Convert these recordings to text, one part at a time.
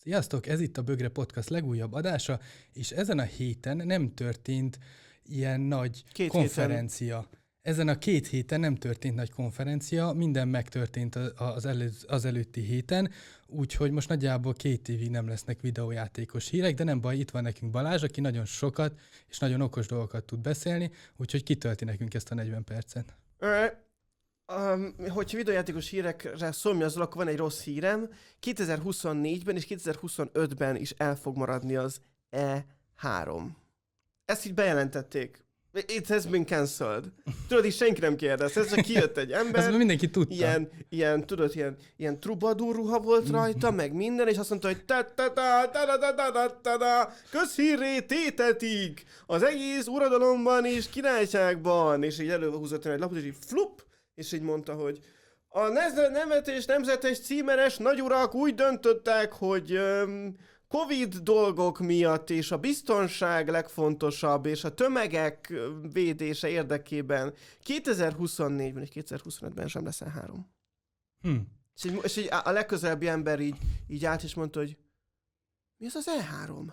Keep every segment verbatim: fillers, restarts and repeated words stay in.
Sziasztok, ez itt a Bögre Podcast legújabb adása, és ezen a héten nem történt ilyen nagy két konferencia. Héten. Ezen a két héten nem történt nagy konferencia, minden megtörtént az, elő, az előtti héten, úgyhogy most nagyjából két évig nem lesznek videójátékos hírek, de nem baj, itt van nekünk Balázs, aki nagyon sokat és nagyon okos dolgokat tud beszélni, úgyhogy kitölti nekünk ezt a negyven percet. Um, hogyha videójátékos hírekre szomjazol, akkor van egy rossz hírem. kétezer-huszonnégyben és kétezer-huszonötben is el fog maradni az E három. Ezt így bejelentették. It has been cancelled. Tudod, így senki nem kérdez. Ez csak kijött egy ember. Ezt mindenki tudta. Ilyen, ilyen, tudod, ilyen, ilyen troubadour ruha volt rajta, meg minden, és azt mondta, hogy ta ta ta ta ta ta ta ta ta közhírré tétetik az egész uradalomban és királyságban. És így előhúzott egy lapot, és így flup, és így mondta, hogy a nevetés nemzetes címeres nagyurak úgy döntöttek, hogy um, Covid dolgok miatt és a biztonság legfontosabb, és a tömegek védése érdekében kétezer-huszonnégyben és kétezer-huszonötben sem lesz E három. Hm. És, így, és így a legközelebbi ember így, így állt és mondta, hogy mi az az E három?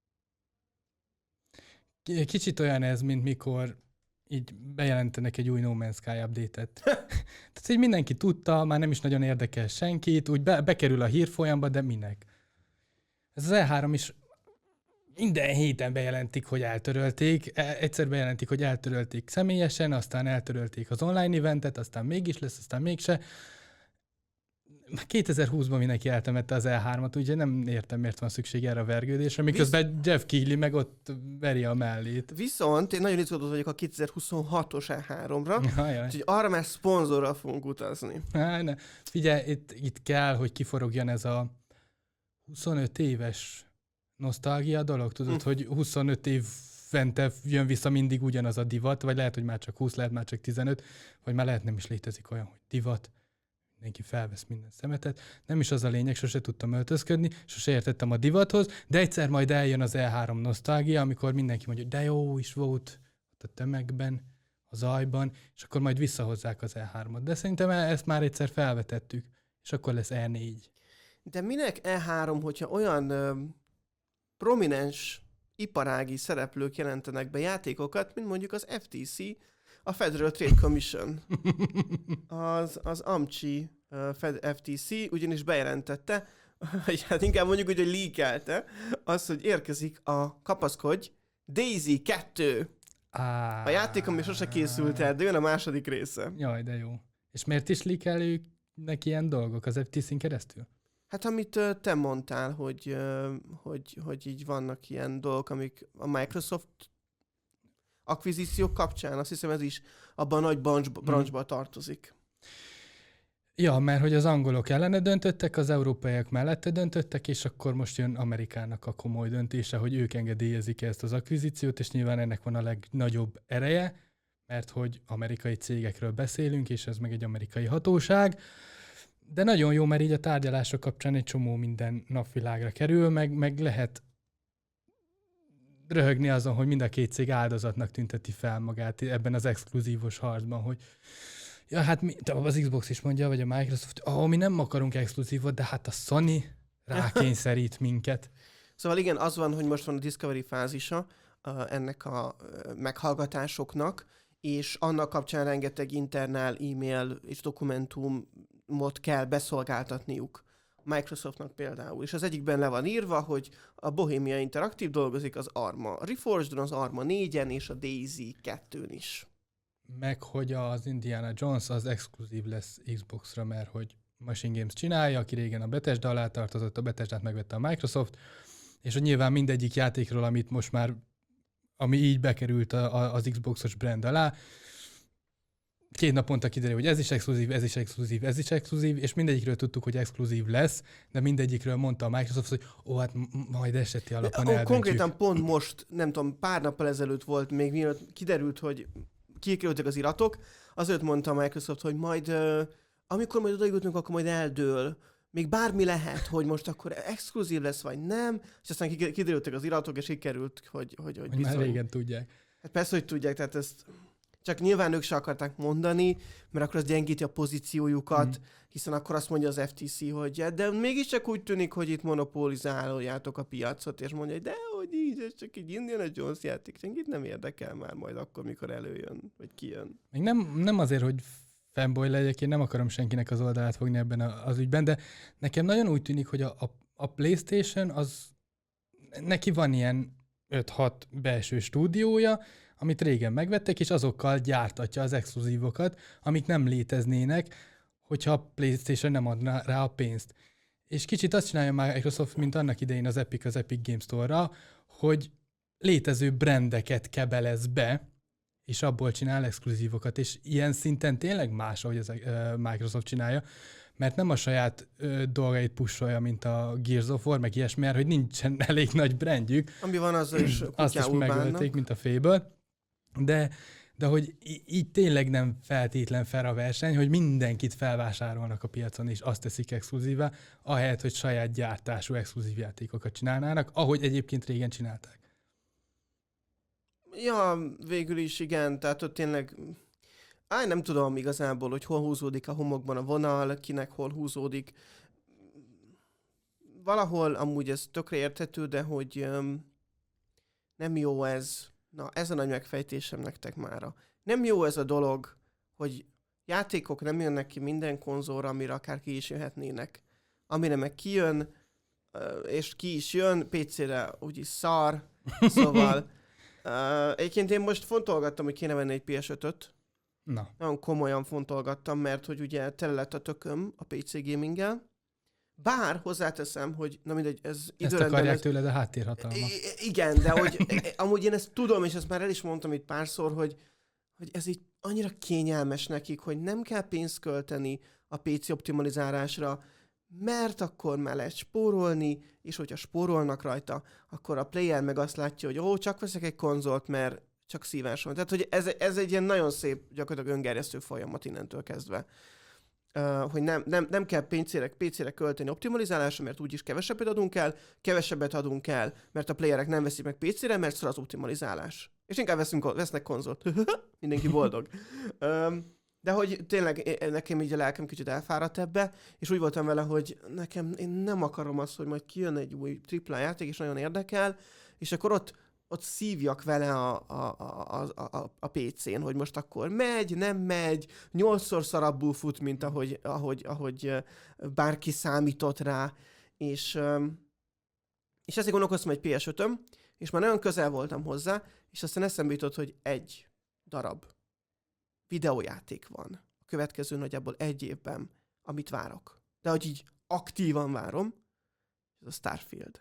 Kicsit olyan ez, mint mikor így bejelentenek egy új No Man's Sky update-et. Tehát így mindenki tudta, már nem is nagyon érdekel senkit, úgy be, bekerül a hírfolyamba, de minek? Ez az E három is minden héten bejelentik, hogy eltörölték. Egyszer bejelentik, hogy eltörölték személyesen, aztán eltörölték az online eventet, aztán mégis lesz, aztán mégse. kétezer-húszban mindenki eltemette az E hármat, úgyhogy nem értem, miért van szükség erre a vergődésre, miközben Visz... Jeff Keighley meg ott veri a mellét. Viszont én nagyon izgatott vagyok a kétezer-huszonhatos E háromra, úgyhogy arra már szponzorral fogunk utazni. Há, ne. Figyelj, itt, itt kell, hogy kiforogjon ez a huszonöt éves nosztalgia dolog, tudod, hm. hogy huszonöt évente jön vissza mindig ugyanaz a divat, vagy lehet, hogy már csak húsz, lehet már csak tizenöt, vagy már lehet nem is létezik olyan, hogy divat, mindenki felvesz minden szemetet. Nem is az a lényeg, sose tudtam öltözködni, sose értettem a divathoz, de egyszer majd eljön az E három nosztalgia, amikor mindenki mondja, hogy de jó is volt a tömegben, a zajban, és akkor majd visszahozzák az E hármat. De szerintem ezt már egyszer felvetettük, és akkor lesz E négy. De minek E három, hogyha olyan ö, prominens iparági szereplők jelentenek be játékokat, mint mondjuk az F T C, a Federal Trade Commission. Az, az AMCI uh, F T C ugyanis bejelentette, vagy hát inkább mondjuk úgy, hogy leakelte, az, hogy érkezik a kapaszkodj Daisy kettő. Ah. A játék, ami sose készült el, de jön a második része. Jaj, de jó. És miért is leakelőnek ilyen dolgok az F T C-n keresztül? Hát amit uh, te mondtál, hogy, uh, hogy, hogy így vannak ilyen dolgok, amik a Microsoft akvizíciók kapcsán, azt hiszem ez is abban a nagy branchba hmm. tartozik. Ja, mert hogy az angolok ellene döntöttek, az európaiak mellette döntöttek, és akkor most jön Amerikának a komoly döntése, hogy ők engedélyezik ezt az akvizíciót, és nyilván ennek van a legnagyobb ereje, mert hogy amerikai cégekről beszélünk, és ez meg egy amerikai hatóság. De nagyon jó, mert így a tárgyalások kapcsán egy csomó minden napvilágra kerül, meg, meg lehet röhögni azon, hogy mind a két cég áldozatnak tünteti fel magát ebben az exkluzívos harcban, hogy ja, hát mi, az Xbox is mondja, vagy a Microsoft, oh, mi nem akarunk exkluzívot, de hát a Sony rákényszerít minket. Szóval igen, az van, hogy most van a Discovery fázisa uh, ennek a uh, meghallgatásoknak, és annak kapcsán rengeteg internál e-mail és dokumentumot kell beszolgáltatniuk. Microsoftnak például. És az egyikben le van írva, hogy a Bohemia Interactive dolgozik az Arma Reforged-on, az Arma négyen és a Daisy kettőn is. Meg hogy az Indiana Jones az exkluzív lesz Xboxra, mert hogy Machine Games csinálja, aki régen a Bethesda alá tartozott, a Bethesdát megvette a Microsoft, és hogy nyilván mindegyik játékról, amit most már, ami így bekerült a, a, az Xboxos brand alá, két naponta kiderül, hogy ez is exkluzív, ez is exkluzív, ez is exkluzív, és mindegyikről tudtuk, hogy exkluzív lesz, de mindegyikről mondta a Microsoft, hogy ó, hát majd eseti alapon eldöntjük. Konkrétan pont most, nem tudom, pár nappal ezelőtt volt még, mielőtt kiderült, hogy kikerültek az iratok, azért mondta a Microsoft, hogy majd, uh, amikor majd odajutunk, akkor majd eldől. Még bármi lehet, hogy most akkor exkluzív lesz, vagy nem, és aztán kiderültek az iratok, és kikerült, hogy, hogy, hogy bizony. Már régen tudják. Hát persze, hogy tudják, tehát ezt Csak nyilván ők se akarták mondani, mert akkor az gyengíti a pozíciójukat, Mm. hiszen akkor azt mondja az ef té cé, hogy ja, de mégiscsak úgy tűnik, hogy itt monopolizáljátok a piacot, és mondja, hogy de hogy így, ez csak egy Indiana Jones játék, senkit nem érdekel már majd akkor, mikor előjön, vagy kijön. Még nem, nem azért, hogy fanboy legyek, én nem akarom senkinek az oldalát fogni ebben a- az ügyben, de nekem nagyon úgy tűnik, hogy a, a, a PlayStation az, neki van ilyen öt-hat belső stúdiója, amit régen megvettek, és azokkal gyártatja az exkluzívokat, amik nem léteznének, hogyha a PlayStation nem adná rá a pénzt. És kicsit azt csinálja már Microsoft, mint annak idején az Epic az Epic Games Store-ra, hogy létező brandeket kebelez be, és abból csinál exkluzívokat, és ilyen szinten tényleg más, ahogy ez a Microsoft csinálja, mert nem a saját ö, dolgait pusolja, mint a Gears of War, meg ilyesmi, mert hogy nincsen elég nagy brandjük, Ami van, azzal is azt is kutyául megölték, bánnak. mint a Fable, de, de hogy í- így tényleg nem feltétlen fair a verseny, hogy mindenkit felvásárolnak a piacon, és azt teszik exkluzívá, ahelyett, hogy saját gyártású exkluzív játékokat csinálnának, ahogy egyébként régen csinálták. Ja, végül is igen, tehát ott tényleg... Á, nem tudom igazából, hogy hol húzódik a homokban a vonal, kinek hol húzódik. Valahol amúgy ez tökre érthető, de hogy öm, nem jó ez. Na, ez a nagy megfejtésem nektek mára. Nem jó ez a dolog, hogy játékok nem jönnek ki minden konzolra, amire akár ki is jöhetnének. Amire meg kijön, ö, és ki is jön, pé cére úgyis szar, szóval... Uh, egyébként én most fontolgattam, hogy kéne venni egy pé es ötöt. Na, Nagyon komolyan fontolgattam, mert hogy ugye tele lett a tököm a pé cé gaminggel. Bár hozzáteszem, hogy na mindegy, ez ezt időrendben... akarják Ez... tőled a háttérhatalma. I- igen, de hogy amúgy én ezt tudom, és ezt már el is mondtam itt párszor, hogy, hogy ez így annyira kényelmes nekik, hogy nem kell pénzt költeni a pé cé optimalizálásra, mert akkor már lehet spórolni, és hogyha spórolnak rajta, akkor a player meg azt látja, hogy ó, csak veszek egy konzolt, mert csak szívás van. Tehát, hogy ez, ez egy ilyen nagyon szép, gyakorlatilag öngerjesztő folyamat innentől kezdve. Uh, hogy nem, nem, nem kell pé cére, pé cére költeni optimalizálásra, mert úgyis kevesebbet adunk el, kevesebbet adunk el, mert a playerek nem veszik meg pé cére, mert szar az optimalizálás. És inkább veszünk, vesznek konzolt. Mindenki boldog. um, De hogy tényleg nekem így a lelkem kicsit elfáradt ebbe, és úgy voltam vele, hogy nekem, én nem akarom azt, hogy majd kijön egy új tripla játék, és nagyon érdekel, és akkor ott, ott szívjak vele a, a, a, a, a pé cén, hogy most akkor megy, nem megy, nyolcszor szarabbul fut, mint ahogy, ahogy, ahogy bárki számított rá, és, és ezért gondolkoztam egy pé es ötöm, és már nagyon közel voltam hozzá, és aztán eszembe jutott, hogy egy darab videójáték van a következő nagyjából egy évben, amit várok. De hogy így aktívan várom, ez a Starfield.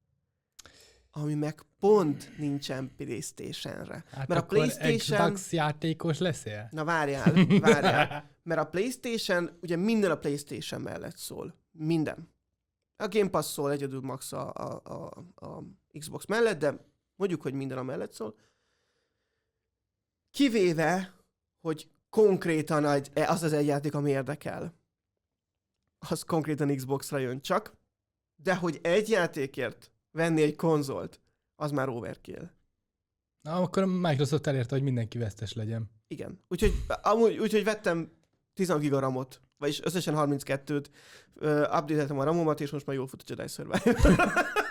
Ami meg pont nincsen PlayStation-re. Hát Mert a akkor PlayStation... Xbox játékos leszel? Na várjál, várjál. Mert a PlayStation, ugye minden a PlayStation mellett szól. Minden. A Game Pass szól egyedül max a, a, a, a Xbox mellett, de mondjuk, hogy minden a mellett szól. Kivéve, hogy konkrétan az az egy játék, ami érdekel. Az konkrétan Xboxra jön csak, de hogy egy játékért venni egy konzolt, az már overkill. Na, akkor Microsoft elérte, hogy mindenki vesztes legyen. Igen. Úgyhogy, amúgy, úgyhogy vettem tíz giga ramot, vagyis összesen harminckettőt, uh, update-eltem a ramomat, és most már jól fut a Jedi Survivor.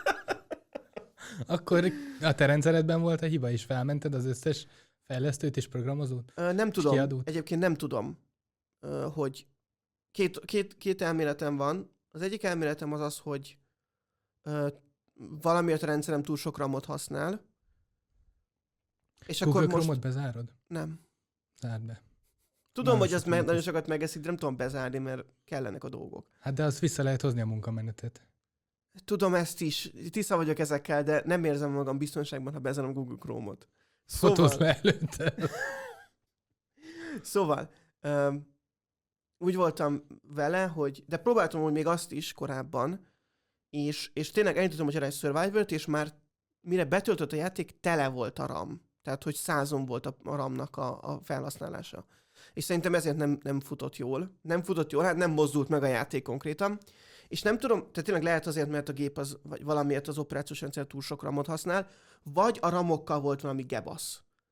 Akkor a te rendszeredben volt a hiba, és felmented az összes fejlesztőt és programozót? Uh, nem tudom, kiadót? egyébként nem tudom, uh, hogy két, két, két elméletem van. Az egyik elméletem az az, hogy uh, valamiért a rendszerem túl sok ramot használ. És Google akkor most... Chrome-ot bezárod? Nem. Zárd be. Tudom, Nagyon hogy az sok me- mint nagyon is. sokat megeszik, de nem tudom bezárni, mert kellenek a dolgok. Hát de azt vissza lehet hozni a munkamenetet. Tudom ezt is, tiszta vagyok ezekkel, de nem érzem magam biztonságban, ha bezárom Google Chrome-ot. Fotózd le előtte. Szóval, um, úgy voltam vele, hogy, de próbáltam hogy még azt is korábban, és, és tényleg elindítottam a Jedi Survivor-t, és már mire betöltött a játék, tele volt a RAM. Tehát, hogy százon volt a RAM-nak a, a felhasználása. És szerintem ezért nem, nem futott jól. Nem futott jól, hát nem mozdult meg a játék konkrétan. És nem tudom, tehát tényleg lehet azért, mert a gép az, vagy valamiért az operációs rendszer túl sok ramot használ, vagy a ramokkal volt valami gebasz.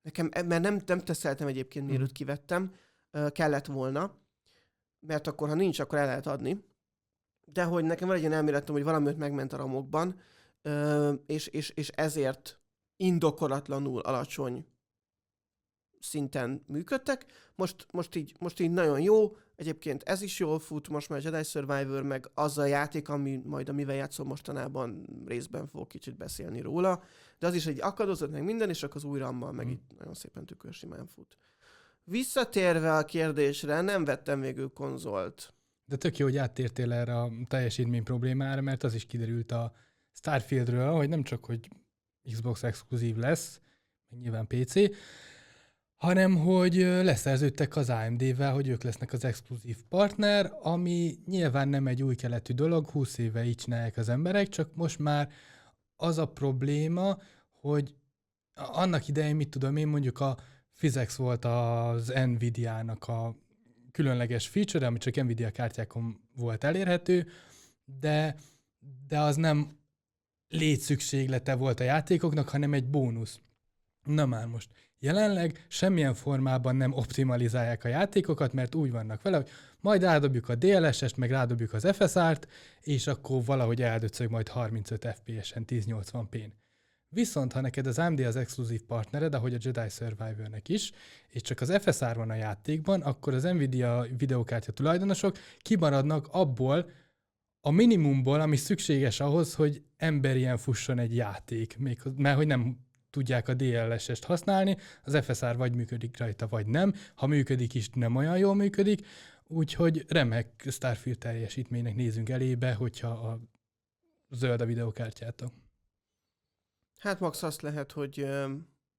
Nekem, mert nem, nem teszeltem egyébként, Mhm. mielőtt kivettem, ö, kellett volna, mert akkor, ha nincs, akkor el lehet adni. De hogy nekem van egy ilyen elméletem, hogy valami ott megment a ramokban, ö, és, és, és ezért indokolatlanul alacsony szinten működtek. Most, most, így, most így nagyon jó, egyébként ez is jól fut, most már Jedi Survivor, meg az a játék, ami majd amivel játszom mostanában, részben fogok kicsit beszélni róla, de az is egy akadozott, meg minden, és akkor az új rammal meg Mm. így nagyon szépen tükörsimán fut. Visszatérve a kérdésre, nem vettem végül konzolt. De tök jó, hogy áttértél erre a teljesítmény problémára, mert az is kiderült a Starfieldről, hogy nem csak, hogy Xbox exkluzív lesz, meg nyilván pé cé, hanem hogy ö, leszerződtek az á em dé-vel, hogy ők lesznek az exkluzív partner, ami nyilván nem egy új keletű dolog, húsz éve így csinálják az emberek, csak most már az a probléma, hogy a- annak idején, mit tudom én, mondjuk a Physics volt az Nvidia-nak a különleges feature, ami csak Nvidia kártyákon volt elérhető, de, de az nem létszükséglete volt a játékoknak, hanem egy bónusz. Na már most. Jelenleg semmilyen formában nem optimalizálják a játékokat, mert úgy vannak vele, hogy majd rádobjuk a dé el es est, meg rádobjuk az ef es á-t, és akkor valahogy eldöcög majd harmincöt ef pé es-en ezernyolcvan pén. Viszont ha neked az á em dé az exkluzív partnered, ahogy a Jedi Survivornek is, és csak az ef es á van a játékban, akkor az Nvidia videókártya tulajdonosok kimaradnak abból a minimumból, ami szükséges ahhoz, hogy emberien fusson egy játék. Még, mert hogy nem tudják a dé el es est használni, az ef es á vagy működik rajta, vagy nem. Ha működik is, nem olyan jól működik, úgyhogy remek Starfield teljesítménynek nézünk elébe, hogyha a zöld a videókártyátok. Hát max azt lehet, hogy ö,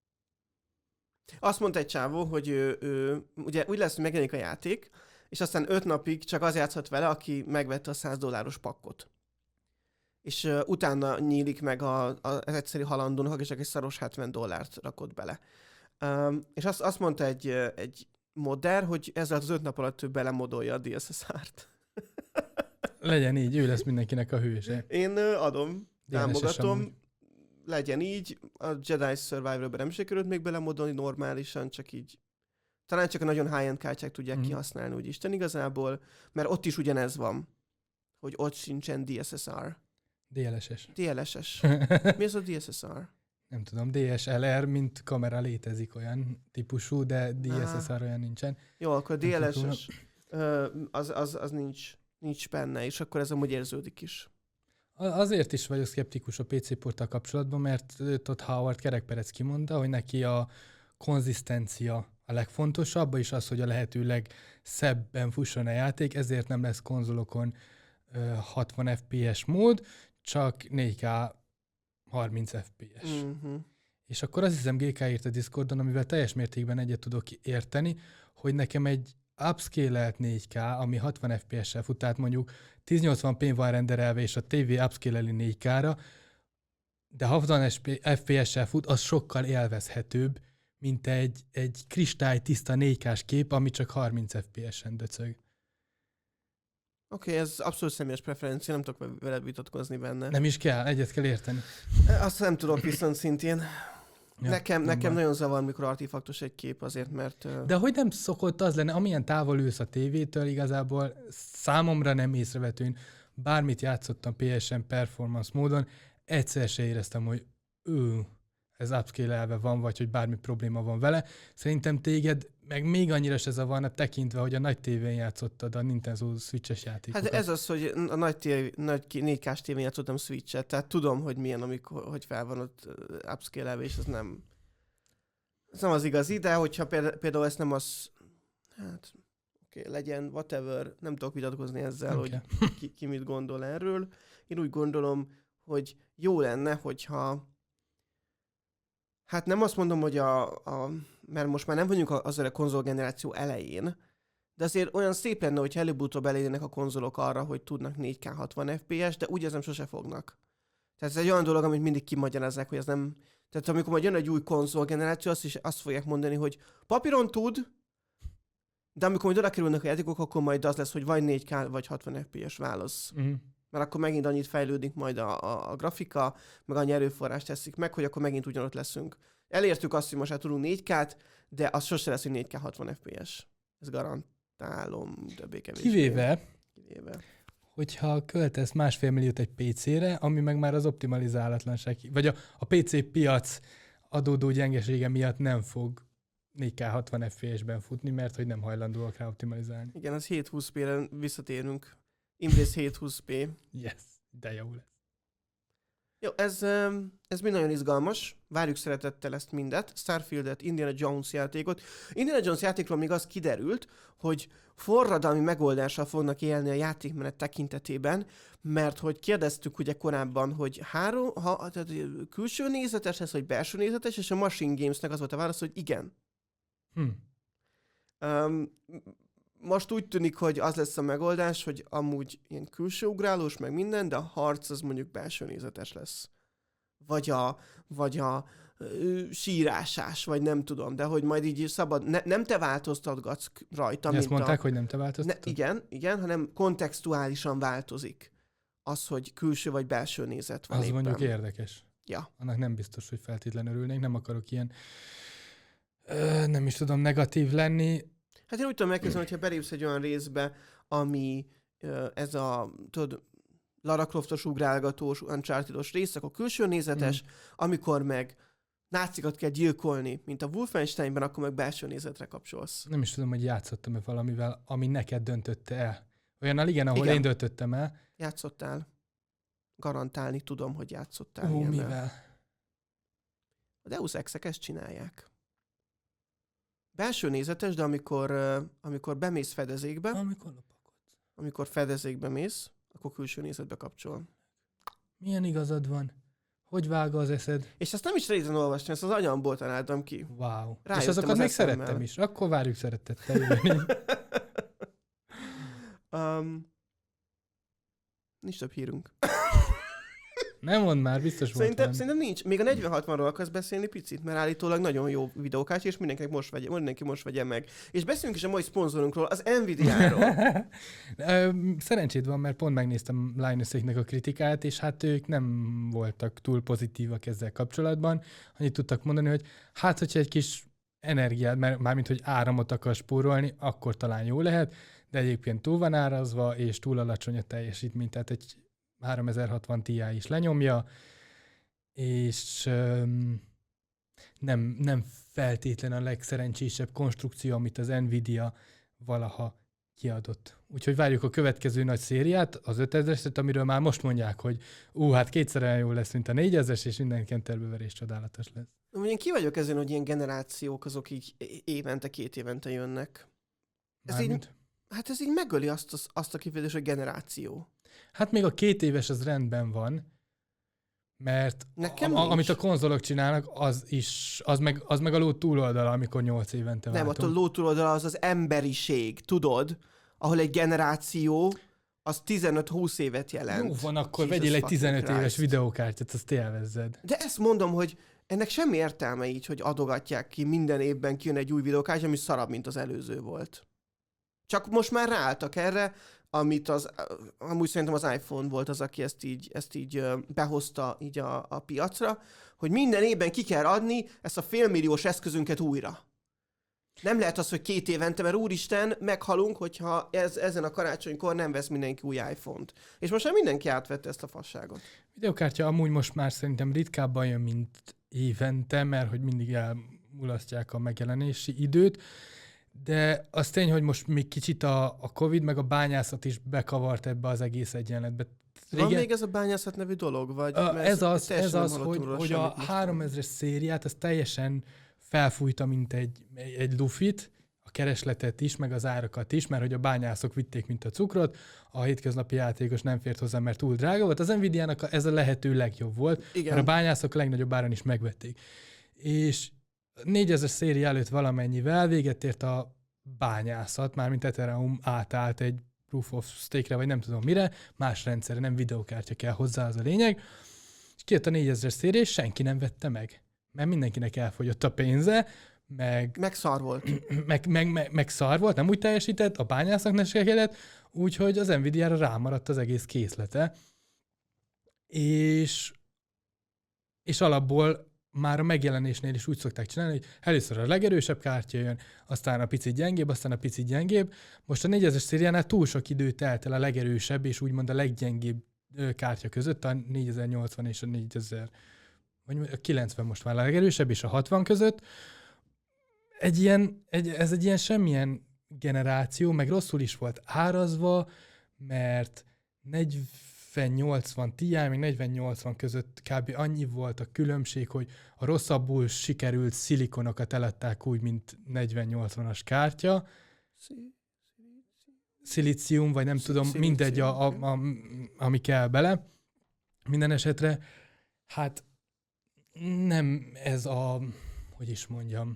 azt mondta egy csávó, hogy ő, ő, ugye úgy lesz, hogy megjelenik a játék, és aztán öt napig csak az játszhat vele, aki megvette a száz dolláros pakkot. És ö, utána nyílik meg a, a, az egyszerű halandónak, aki csak egy szaros hetven dollárt rakott bele. Um, és azt, azt mondta egy, ö, egy modder, hogy ezzel az öt nap alatt ő belemodolja a dé es es á-t. Legyen így, ő lesz mindenkinek a hőse. Én ö, adom, dé el es es támogatom. amúgy. Legyen így, a Jedi Survivor-ba nem sikerült még belemodolni normálisan, csak így. Talán csak a nagyon high-end kártyák tudják Mhm. kihasználni, úgy Isten igazából, mert ott is ugyanez van, hogy ott sincsen dé es es á. dé el es es. dé el es es. Mi az a dé es es á? Nem tudom, dé es el er, mint kamera létezik olyan típusú, de dé es es á olyan nincsen. Jó, akkor Nem dé el es tudom. es ö, az, az, az nincs, nincs benne, és akkor ez amúgy érződik is. A- Azért is vagyok szkeptikus a pé cé porttal kapcsolatban, mert ö, Todd Howard kerekperec kimondta, hogy neki a konzisztencia a legfontosabb, és az, hogy a lehető legszebben fusson a játék, ezért nem lesz konzolokon ö, hatvan ef pé es mód, csak négy ká harminc ef pé es. Mhm. És akkor azt hiszem gé ká írt a Discordon, amivel teljes mértékben egyet tudok érteni, hogy nekem egy upscale-elt négy ká, ami hatvan ef pé es-sel fut, tehát mondjuk ezernyolcvan pén van renderelve, és a tévé upscale-eli négy ká-ra, de hatvan ef pé es-sel fut, az sokkal élvezhetőbb, mint egy, egy kristálytiszta négy ká-s kép, ami csak harminc ef pé es-en döcög. Oké, okay, ez abszolút személyes preferencia, nem tudok veled vitatkozni benne. Nem is kell, egyet kell érteni. Azt nem tudok viszont szintén. Ja, nekem nem nekem baj. nagyon zavar, mikor artifaktos egy kép azért, mert... ö, De hogy nem szokott az lenne, amilyen távol ülsz a tévétől, igazából számomra nem észrevetően, bármit játszottam pé es en performance módon, egyszer se éreztem, hogy ő, ez upscale-elve van, vagy hogy bármi probléma van vele. Szerintem téged meg még annyira se zavarna tekintve, hogy a nagy tévén játszottad a Nintendo Switch-es játékokat. Hát ez az, hogy a nagy, tév, nagy négy ká-s tévén játszottam Switch-et, tehát tudom, hogy milyen, amikor, hogy fel van ott uh, upscale-elve, és ez nem... Ez nem az igazi, de hogyha például, például ezt nem az... Hát, oké, okay, legyen, whatever, nem tudok vitatkozni ezzel, Nem hogy kell. ki, ki mit gondol erről. Én úgy gondolom, hogy jó lenne, hogyha... Hát nem azt mondom, hogy a... a mert most már nem vagyunk azért a konzolgeneráció elején, de azért olyan szép lenne, hogyha előbb-utóbb elérjenek a konzolok arra, hogy tudnak négy ká hatvan ef pé es, de úgy érzem sose fognak. Tehát ez egy olyan dolog, amit mindig kimagyarázzák, hogy az nem... Tehát amikor majd jön egy új konzolgeneráció, azt is azt fogják mondani, hogy papíron tud, de amikor majd oda kerülnek a játékok, akkor majd az lesz, hogy vagy négy ká, vagy hatvan ef pé es válasz. Mhm. Mert akkor megint annyit fejlődik majd a, a, a grafika, meg annyi erőforrást teszik meg, hogy akkor megint ugyanott leszünk. Elértük azt, hogy most már tudunk négy ká-t, de az sose lesz, hogy négy ká hatvan ef pé es. Ez garantálom, többé-kevésbé. Kivéve, Kivéve. hogyha költesz másfél milliót egy pé cére, ami meg már az optimalizálatlanság, vagy a, a pé cé piac adódó gyengesége miatt nem fog négy ká hatvan ef pé es-ben futni, mert hogy nem hajlandóak rá optimalizálni. Igen, az hétszázhúsz pé-re visszatérünk. Inbase hétszázhúsz pé. Yes, de jó lesz. Jó, ez, em, ez mind nagyon izgalmas. Várjuk szeretettel ezt mindet. Starfieldet, Indiana Jones játékot. Indiana Jones játékról még az kiderült, hogy forradalmi megoldással fognak élni a játékmenet tekintetében, mert hogy kérdeztük ugye korábban, hogy három, ha, tehát külső nézetes lesz, vagy belső nézetes, és a Machine Gamesnek az volt a válasz, hogy igen. Hm. Um, most úgy tűnik, hogy az lesz a megoldás, hogy amúgy ilyen külső ugrálós, meg minden, de a harc az mondjuk belső nézetes lesz. Vagy a, vagy a ö, sírásás, vagy nem tudom, de hogy majd így szabad, ne, nem te változtatgatsz rajta, Ezt mint mondták, a... hogy nem te változtatod? Ne, igen, igen, hanem kontextuálisan változik az, hogy külső vagy belső nézet van Az éppen. mondjuk érdekes. Ja. Annak nem biztos, hogy feltétlenül örülnék, nem akarok ilyen, ö, nem is tudom, negatív lenni. Hát én úgy tudom elképzelni, hogyha belépsz egy olyan részbe, ami ö, ez a, tudod, Lara Croftos ugrálgatós, Uncharted-os rész, akkor külső nézetes, mm. amikor meg nácikat kell gyilkolni, mint a Wolfensteinben, akkor meg belső nézetre kapcsolsz. Nem is tudom, hogy játszottam-e valamivel, ami neked döntötte el. Olyannal igen, ahol Igen. én döntöttem el. Játszottál. Garantálni tudom, hogy játszottál. Ó, ilyennel. mivel? A Deus Ex-ek ezt csinálják. Belső nézetes, de amikor, ö, amikor bemész fedezékbe, Amikor lopakodsz. amikor fedezékbe mész, akkor külső nézetbe kapcsol. Milyen igazad van? Hogy vág az eszed? És ezt nem is régen olvastam, ezt az anyamból találtam ki. Wow. És Rájöttem azokat az még eszemmel. szerettem is. Akkor várjuk szeretettel. um, nincs több hírünk. Nem mondd már, biztos volt Szerintem, van. szerintem nincs. Még a negyven hatvanról akarsz beszélni picit, mert állítólag nagyon jó videókártya, és mindenkinek most vegye, mindenki most vegye meg. És beszéljünk is a mai szponzorunkról, az Nvidia-ról. Ö, Szerencséd van, mert pont megnéztem Linuséknek a kritikát, és hát ők nem voltak túl pozitívak ezzel kapcsolatban. Annyit tudtak mondani, hogy hát, hogyha egy kis energiát, mert mármint, hogy áramot akar spórolni, akkor talán jó lehet, de egyébként túl van árazva, és túl alacsony a teljesítmény, tehát egy háromezer-hatvan Ti is lenyomja, és öm, nem, nem feltétlen a legszerencsésebb konstrukció, amit az Nvidia valaha kiadott. Úgyhogy várjuk a következő nagy szériát, az ötezreset, amiről már most mondják, hogy ú, hát kétszer olyan jó lesz, mint a négyezres, és minden kenterbeverés csodálatos lesz. Én ki vagyok ezen, hogy ilyen generációk azok így évente, két évente jönnek. Ez így, Mármint? hát ez így megöli azt, azt, azt a kifejezést, hogy generáció. Hát még a két éves az rendben van, mert Nekem a, a, nincs. amit a konzolok csinálnak, az is, az meg, az meg a ló túloldala, amikor nyolc évente Nem, ott váltunk. a ló túloldala az az emberiség, tudod? Ahol egy generáció az tizenöt-húsz évet jelent. Jó van, akkor Jesus vegyél egy fucking tizenöt éves Christ. videókártyát, azt élvezzed. De ezt mondom, hogy ennek semmi értelme így, hogy adogatják ki, minden évben kijön egy új videókártya, ami szarabb, mint az előző volt. Csak most már ráálltak erre, amit az, amúgy szerintem az iPhone volt az, aki ezt így, ezt így ö, behozta így a, a piacra, hogy minden évben ki kell adni ezt a félmilliós eszközünket újra. Nem lehet az, hogy két évente, mert úristen, meghalunk, hogyha ez, ezen a karácsonykor nem vesz mindenki új iPhone-t. És most már mindenki átvette ezt a fasságot. Videókártya amúgy most már szerintem ritkábban jön, mint évente, mert hogy mindig elmulasztják a megjelenési időt, de az tény, hogy most még kicsit a, a Covid meg a bányászat is bekavart ebbe az egész egyenletbe. Van még ez a bányászat nevű dolog? Vagy, A, mert ez az, teljesen ez nem az hallottunk hogy, róla hogy a semmit most. háromezres szériát az teljesen felfújta, mint egy, egy lufit, a keresletet is, meg az árakat is, mert hogy a bányászok vitték, mint a cukrot, a hétköznapi játékos nem fért hozzá, mert túl drága volt. Az Nvidia-nak ez a lehető legjobb volt, Igen. mert a bányászok legnagyobb áron is megvették. És négyezer széria előtt valamennyivel véget ért a bányászat, mármint Ethereum átállt egy Proof of Stake-re, vagy nem tudom mire, más rendszerre, nem videókártya kell hozzá, az a lényeg. És kijött a négyezer széria, és senki nem vette meg. Mert mindenkinek elfogyott a pénze, meg, Meg szar volt. meg, meg, meg, meg szar volt, nem úgy teljesített, a bányásznak se kellett, úgyhogy az Nvidia-ra rámaradt az egész készlete. És, és alapból már a megjelenésnél is úgy szokták csinálni, hogy először a legerősebb kártya jön, aztán a picit gyengébb, aztán a picit gyengébb. Most a négyezres szériánál túl sok idő telt el a legerősebb és úgymond a leggyengébb kártya között, a négyezer-nyolcvan és a négyezer, vagy a kilencven most már a legerősebb, és a hatvan között. Egy ilyen, egy, ez egy ilyen semmilyen generáció, meg rosszul is volt árazva, mert negyven-nyolcvan Ti, még negyven-nyolcvan között kb. Annyi volt a különbség, hogy a rosszabbul sikerült szilikonokat eladták úgy, mint negyven-nyolcvanas kártya. Szilícium, vagy nem tudom, mindegy, a, a, a, ami kell bele. Minden esetre, hát nem ez a, hogy is mondjam,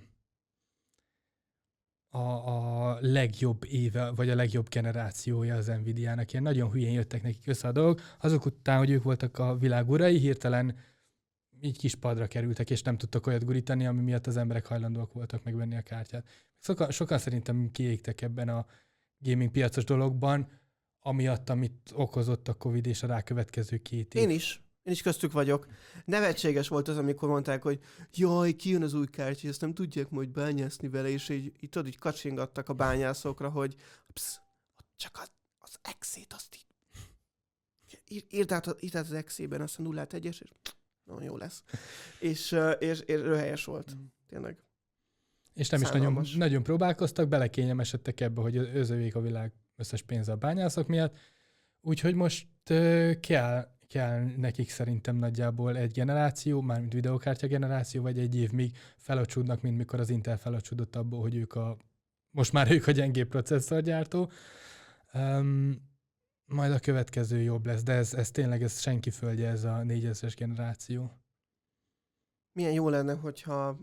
A, a legjobb éve, vagy a legjobb generációja az Nvidia-nak. Ilyen nagyon hülyén jöttek nekik össze a dolgok. Azok után, hogy ők voltak a világ urai, hirtelen így kis padra kerültek, és nem tudtak olyat gurítani, ami miatt az emberek hajlandóak voltak megvenni a kártyát. Sokan, sokan szerintem kiégtek ebben a gaming piacos dologban, amiatt, amit okozott a Covid és a rákövetkező két év. Én is. Én is köztük vagyok. Nevetséges volt az, amikor mondták, hogy jaj, kijön az új kártya, ezt nem tudják majd bányászni vele, és így, így tudod, így kacsingattak a bányászokra, hogy psz, csak az, az exét, azt így írd át, írd át az exében azt a nullát egyes, és nagyon jó lesz. és, és, és röhelyes volt, tényleg. És nem Szánalmas. is nagyon, nagyon próbálkoztak, belekényelmesedtek ebbe, hogy özövék a világ összes pénze a bányászok miatt. Úgyhogy most uh, kell kell nekik szerintem nagyjából egy generáció, mármint videokártya generáció, vagy egy év, míg felocsúdnak, mint mikor az Intel felocsúdott abból, hogy ők a, most már ők a gyengébb processzorgyártó. Um, majd a következő jobb lesz, de ez, ez tényleg ez senki földje, ez a négyezres generáció. Milyen jó lenne, hogyha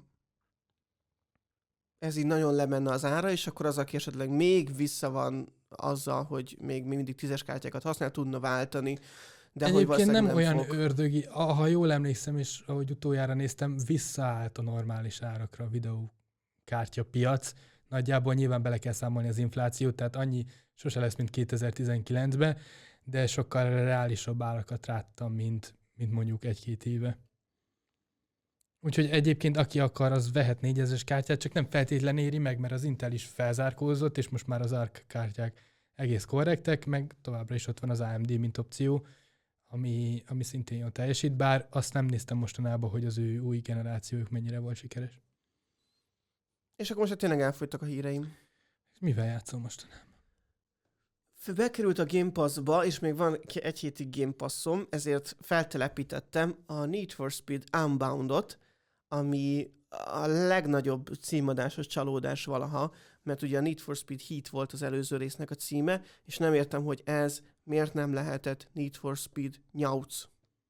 ez így nagyon lemenne az ára, és akkor az, aki esetleg még vissza van azzal, hogy még mindig tízes kártyákat használ, tudna váltani. De egyébként nem, nem olyan fog. ördögi, ha jól emlékszem, és ahogy utoljára néztem, visszaállt a normális árakra a videókártya piac. Nagyjából nyilván bele kell számolni az inflációt, tehát annyi sose lesz, mint kétezer-tizenkilencben, de sokkal reálisabb árakat láttam, mint, mint mondjuk egy-két éve. Úgyhogy egyébként aki akar, az vehet négyezres kártyát, csak nem feltétlen éri meg, mert az Intel is felzárkózott, és most már az á er cé kártyák egész korrektek, meg továbbra is ott van az á em dé, mint opció, ami, ami szintén jól teljesít, bár azt nem néztem mostanában, hogy az ő új generációjuk mennyire volt sikeres. És akkor most tényleg elfogytak a híreim. Mivel játszol mostanában? Bekerült a Game Pass-ba, és még van egy hétig Game Passom, ezért feltelepítettem a Need for Speed Unbound-ot, ami a legnagyobb címadásos csalódás valaha, mert ugye a Need for Speed Heat volt az előző résznek a címe, és nem értem, hogy ez miért nem lehetett Need for Speed Nyauc.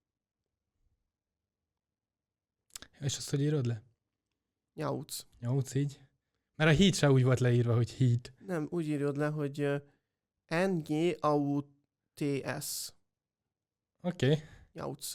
És azt, hogy írod le? Nyauc. Nyauc így? Mert a Heat se úgy volt leírva, hogy Heat. Nem, úgy írod le, hogy N J A U T S. Oké. Okay. Nyauc.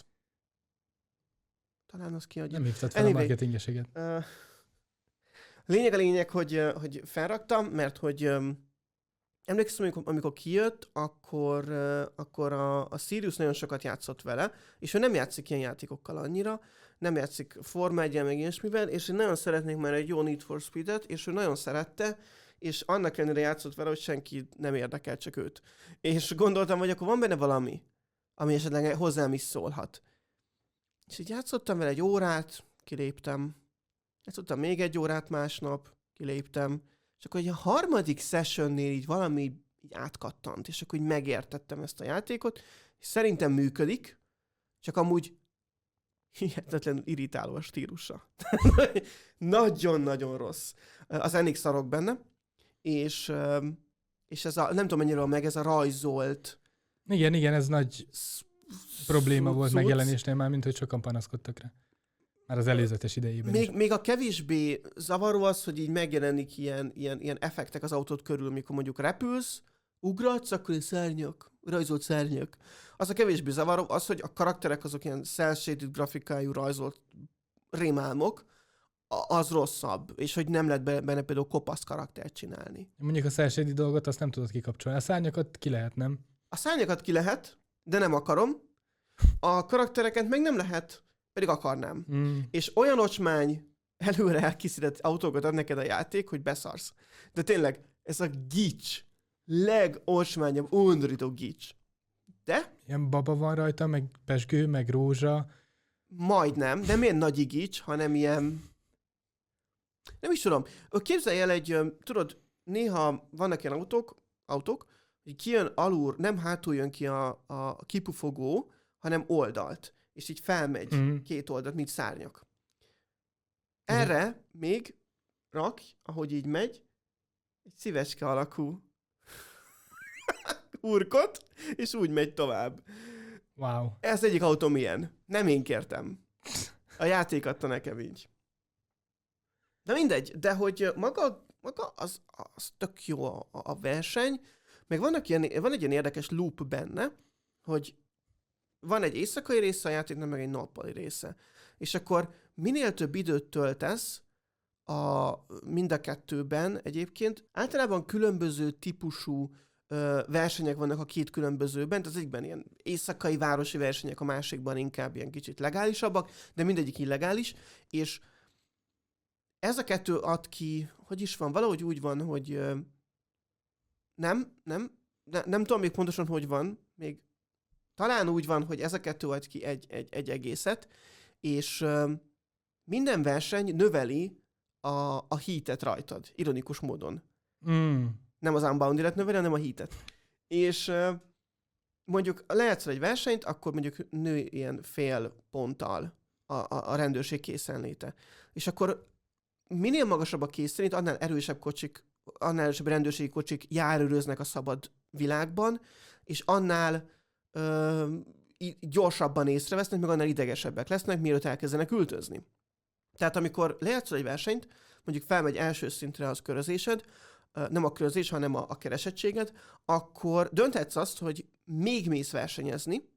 Talán az kiadja. Nem hívtad fel anyway, a marketingeséget. Uh, lényeg a lényeg, hogy, hogy felraktam, mert hogy um, emlékszem, amikor, amikor kijött, akkor, uh, akkor a, a Sirius nagyon sokat játszott vele, és ő nem játszik ilyen játékokkal annyira, nem játszik Forma egyen meg ilyesmivel, és én nagyon szeretnék már egy jó Need for Speed-et, és ő nagyon szerette, és annak ellenére játszott vele, hogy senki nem érdekel, csak őt. És gondoltam, hogy akkor van benne valami, ami esetleg hozzám is szólhat. És így játszottam vele egy órát, kiléptem. Játszottam még egy órát másnap, kiléptem. És akkor egy a harmadik sessionnél így valami így átkattant, és akkor így megértettem ezt a játékot, és szerintem működik, csak amúgy hihetetlenül irritáló a stílusa. Nagyon-nagyon rossz. Az ennig szarok benne, és, és ez a, nem tudom mennyire van meg, ez a rajzolt. Igen, igen, ez nagy probléma volt megjelenésnél már, mint hogy sokan panaszkodtak rá. Már az előzetes idejében még, is. Még a kevésbé zavaró az, hogy így megjelenik ilyen, ilyen, ilyen effektek az autót körül, amikor mondjuk repülsz, ugratsz, akkor egy szárnyak, rajzolt szárnyak. Az a kevésbé zavaró az, hogy a karakterek azok ilyen cel-shaded grafikájú rajzolt rémálmok, az rosszabb, és hogy nem lehet benne például kopasz karaktert csinálni. Mondjuk a cel-shaded dolgot azt nem tudod kikapcsolni. A szárnyakat ki lehet, nem? A szárnyakat ki lehet, de nem akarom. A karaktereket meg nem lehet Pedig akarnám. Mm. És olyan ocsmány, előre elkészített autókat ad neked a játék, hogy beszarsz. De tényleg, ez a gics, legocsmányabb, undorító gics. De? Ilyen baba van rajta, meg pezsgő, meg rózsa. Majdnem, nem ilyen nagy gics, hanem ilyen... Nem is tudom. Képzelj el egy, tudod, néha vannak ilyen autók, autók, hogy kijön alul, nem hátul jön ki a, a kipufogó, hanem oldalt. És így felmegy mm. két oldalt, mint szárnyak. Erre mm. még rak, ahogy így megy, egy szívecske alakú urkot, és úgy megy tovább. Wow. Ez egyik autóm ilyen. Nem én kértem. A játék adta nekem így. De mindegy, de hogy maga, maga az, az tök jó a, a verseny, meg vannak ilyen, van egy ilyen érdekes loop benne, hogy van egy éjszakai része a játéknak, meg egy nappali része. És akkor minél több időt töltesz a, mind a kettőben egyébként, általában különböző típusú ö, versenyek vannak a két különbözőben, tehát az egyikben ilyen éjszakai városi versenyek, a másikban inkább ilyen kicsit legálisabbak, de mindegyik illegális, és ez a kettő ad ki, hogy is van, valahogy úgy van, hogy ö, nem, nem, ne, nem tudom még pontosan, hogy van, még talán úgy van, hogy ez a kettő ad ki egy, egy, egy egészet, és ö, minden verseny növeli a, a heatet rajtad, ironikus módon. Mm. Nem az Unbounded-et növeli, hanem a heatet. És ö, mondjuk lejátszol egy versenyt, akkor mondjuk nő ilyen fél ponttal a, a, a rendőrség készenléte. És akkor minél magasabb a készenlét, annál erősebb kocsik, annál erősebb rendőrségi kocsik járőröznek a szabad világban, és annál ö, gyorsabban észrevesznek, meg annál idegesebbek lesznek, mielőtt elkezdenek üldözni. Tehát amikor lejátszol egy versenyt, mondjuk felmegy első szintre az körözésed, nem a körözés, hanem a, a keresettséged, akkor dönthetsz azt, hogy még mész versenyezni,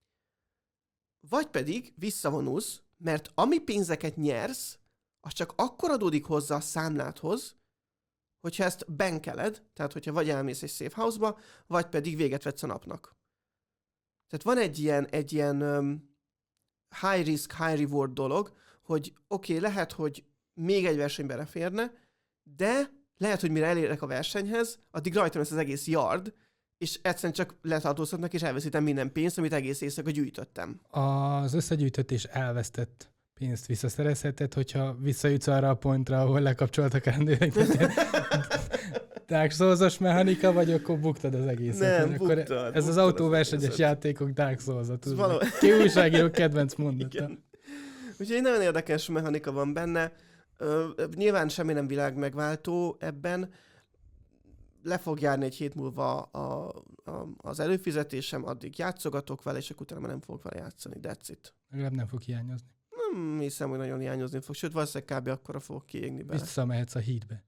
vagy pedig visszavonulsz, mert ami pénzeket nyersz, az csak akkor adódik hozzá a számládhoz, hogyha ezt bankeled, tehát hogyha vagy elmész egy safe house-ba, vagy pedig véget vetsz a napnak. Tehát van egy ilyen, egy ilyen um, high risk, high reward dolog, hogy oké, okay, lehet, hogy még egy versenybe beférne, de lehet, hogy mire elérek a versenyhez, addig rajtam lesz az egész yard, és egyszerűen csak letartóztatnak, és elveszítem minden pénzt, amit egész éjszaka gyűjtöttem. Az összegyűjtött és elvesztett pénzt visszaszerezheted, hogyha visszajutsz arra a pontra, ahol lekapcsoltak a rendőrök. Dark Souls-os mechanika, vagy akkor buktad az egészet. Nem, akkor buktad, ez az buktad autóversenyes az játékok Dark Souls-a. Való... Ki újságíró kedvenc mondata. Úgyhogy egy nagyon érdekes mechanika van benne. Ö, nyilván semmi nem világ megváltó ebben. Le fog járni egy hét múlva a, a, az előfizetésem, addig játszogatok vele, és akkor utána már nem fogok vele játszani. That's it. Legalább nem fog hiányozni. Nem hiszem, hogy nagyon hiányozni fog. Sőt, valószínűleg kb. Akkora fogok kiégni bele. Visszamehetsz a Heatbe.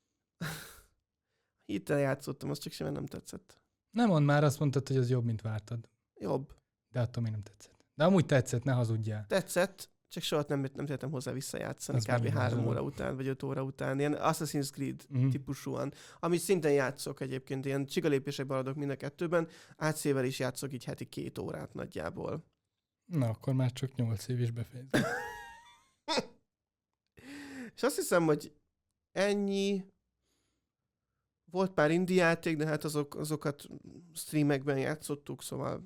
Heattel játszottam, az csak semmi nem tetszett. Nem mondd már, azt mondtad, hogy az jobb, mint vártad. Jobb. De attól még nem tetszett. De amúgy tetszett, ne hazudjál. Tetszett, csak soha nem, nem tettem hozzá visszajátszani, kb. három óra után, vagy öt óra után. Ilyen Assassin's Creed mm-hmm. típusúan, amit szintén játszok egyébként, ilyen csigalépésekben adok mind a kettőben, átszével is játszok így heti két órát nagyjából. Na, akkor már csak nyolc év is befejezem. És azt hiszem, hogy ennyi. Volt pár indie játék, de hát azok, azokat streamekben játszottuk, szóval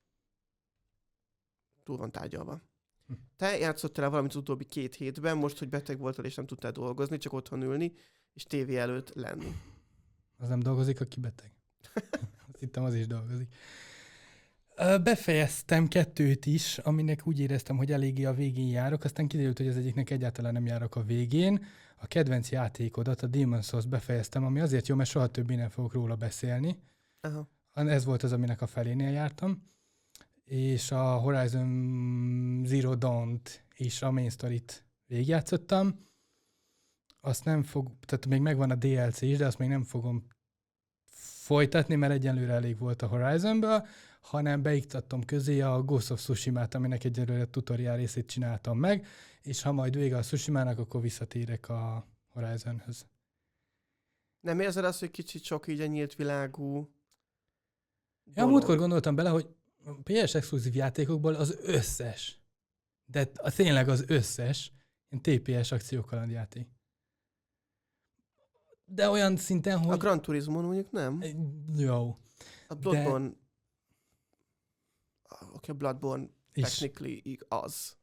túl van tárgyalva. Hm. Te játszottál valamit az utóbbi két hétben, most, hogy beteg voltál és nem tudtál dolgozni, csak otthon ülni, és tévé előtt lenni. Az nem dolgozik, aki beteg. Azt hittem, az is dolgozik. Befejeztem kettőt is, aminek úgy éreztem, hogy eléggé a végén járok, aztán kiderült, hogy az egyiknek egyáltalán nem járok a végén. A kedvenc játékodat, a Demon's Souls befejeztem, ami azért jó, mert soha többé nem fogok róla beszélni. Aha. Ez volt az, aminek a felénél jártam. És a Horizon Zero Dawn-t és a Main Story-t végigjátszottam. Azt nem fog, tehát még megvan a dé el cé is, de azt még nem fogom folytatni, mert egyenlőre elég volt a Horizonből, hanem beiktattam közé a Ghost of Tsushima-t, aminek egyelőre tutorial részét csináltam meg, és ha majd vége a Tsushimának, akkor visszatérek a Horizonhöz. Nem érzed azt, hogy kicsit sok így a nyílt világú Ja, múltkor gondoltam bele, hogy pé es exkluzív játékokból az összes De a, tényleg az összes ilyen té pé es akciókalandjáték. De olyan szinten, hogy... A Gran Turismo mondjuk nem. Jó. A Bloodborne... De... Oké, okay, a Bloodborne is. technically az.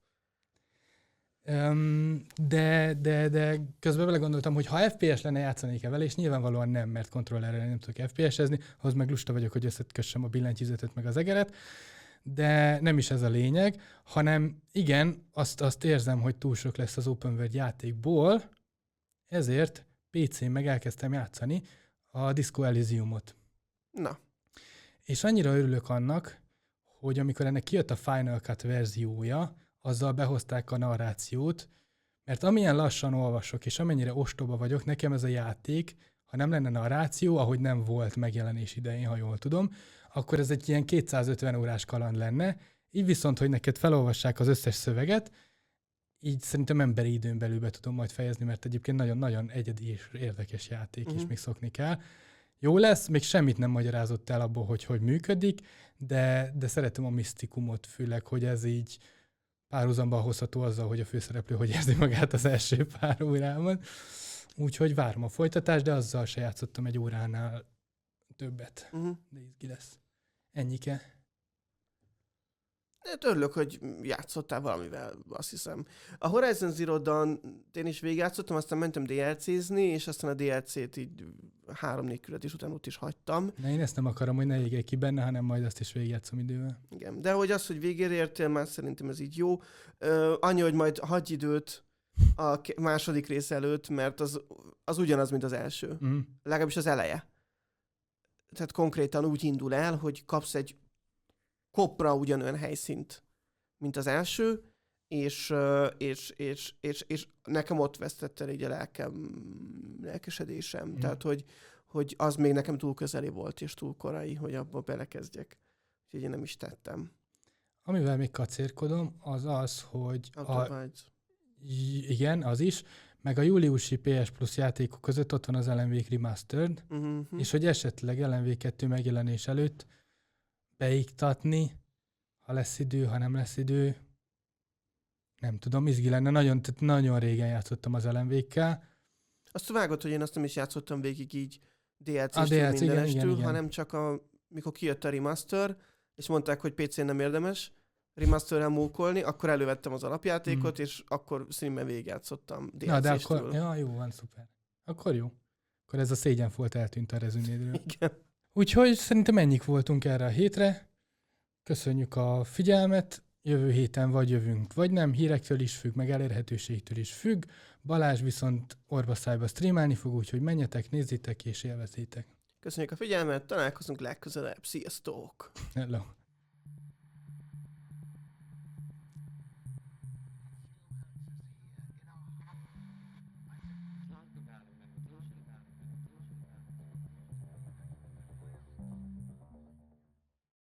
Um, de, de, de közben vele gondoltam, hogy ha ef pé es lenne, játszanék-e vele, és nyilvánvalóan nem, mert kontrollerrel nem tudok ef pé es-ezni, ahhoz meg lusta vagyok, hogy összekössem a billentyűzetet meg az egeret, de nem is ez a lényeg, hanem igen, azt, azt érzem, hogy túl sok lesz az open world játékból, ezért pé cén meg elkezdtem játszani a Disco Elysiumot. Na. És annyira örülök annak, hogy amikor ennek kijött a Final Cut verziója, azzal behozták a narrációt, mert amilyen lassan olvasok, és amennyire ostoba vagyok, nekem ez a játék, ha nem lenne narráció, ahogy nem volt megjelenés idején, ha jól tudom, akkor ez egy ilyen kétszázötven órás kaland lenne, így viszont, hogy neked felolvassák az összes szöveget, így szerintem emberi időn belül be tudom majd fejezni, mert egyébként nagyon-nagyon egyedi és érdekes játék, uh-huh. és még szokni kell. Jó lesz, még semmit nem magyarázott el abból, hogy hogy működik, de, de szeretem a misztikumot, főleg, hogy ez így párhuzamban hozható azzal, hogy a főszereplő hogy érzi magát az első pár órában. Úgyhogy várom a folytatást, de azzal se játszottam egy óránál többet. Uh-huh. De izgi lesz. Ennyike. Hát örülök, hogy játszottál valamivel, azt hiszem. A Horizon Zero Dawn én is végigjátszottam, aztán mentem dé el cézni, és aztán a dé el cét így három-négy küldetés után ott is hagytam. Na én ezt nem akarom, hogy ne égj ki benne, hanem majd azt is végigjátszom idővel. Igen, de hogy az, hogy végére értél, már szerintem ez így jó. Uh, annyi, hogy majd hagyj időt a második rész előtt, mert az, az ugyanaz, mint az első. Mm. Legalábbis az eleje. Tehát konkrétan úgy indul el, hogy kapsz egy kopra ugyanolyan helyszínt, mint az első, és, és, és, és, és nekem ott vesztett el így a lelkem, lelkesedésem. Mm. Tehát, hogy, hogy az még nekem túl közeli volt, és túl korai, hogy abba belekezdjek. Úgyhogy én nem is tettem. Amivel még kacérkodom, az az, hogy... A... Igen, az is. Meg a júliusi pé es Plus játékok között ott van az el em vé Remastered, uh-huh. és hogy esetleg el em vé kettő megjelenés előtt beiktatni, ha lesz idő, ha nem lesz idő. Nem tudom, izgi lenne. Nagyon, nagyon régen játszottam az el em vé-kkel. Azt vágod, hogy én azt nem is játszottam végig így dé el cé-stől mindenestől, hanem csak a, mikor kijött a remaster, és mondták, hogy pé cén nem érdemes remasterrel mókolni, akkor elővettem az alapjátékot, mm. és akkor streamben végigjátszottam dé el cé-stől. Na, de akkor, ja, jó, van, szuper. Akkor jó. Akkor ez a szégyenfolt eltűnt a rezümédről. Igen. Úgyhogy szerintem ennyik voltunk erre a hétre. Köszönjük a figyelmet. Jövő héten vagy jövünk, vagy nem. Hírektől is függ, meg elérhetőségtől is függ. Balázs viszont orvaszájba streamálni fog, úgyhogy menjetek, nézzétek és élvezétek. Köszönjük a figyelmet, találkozunk legközelebb. Sziasztok! Hello.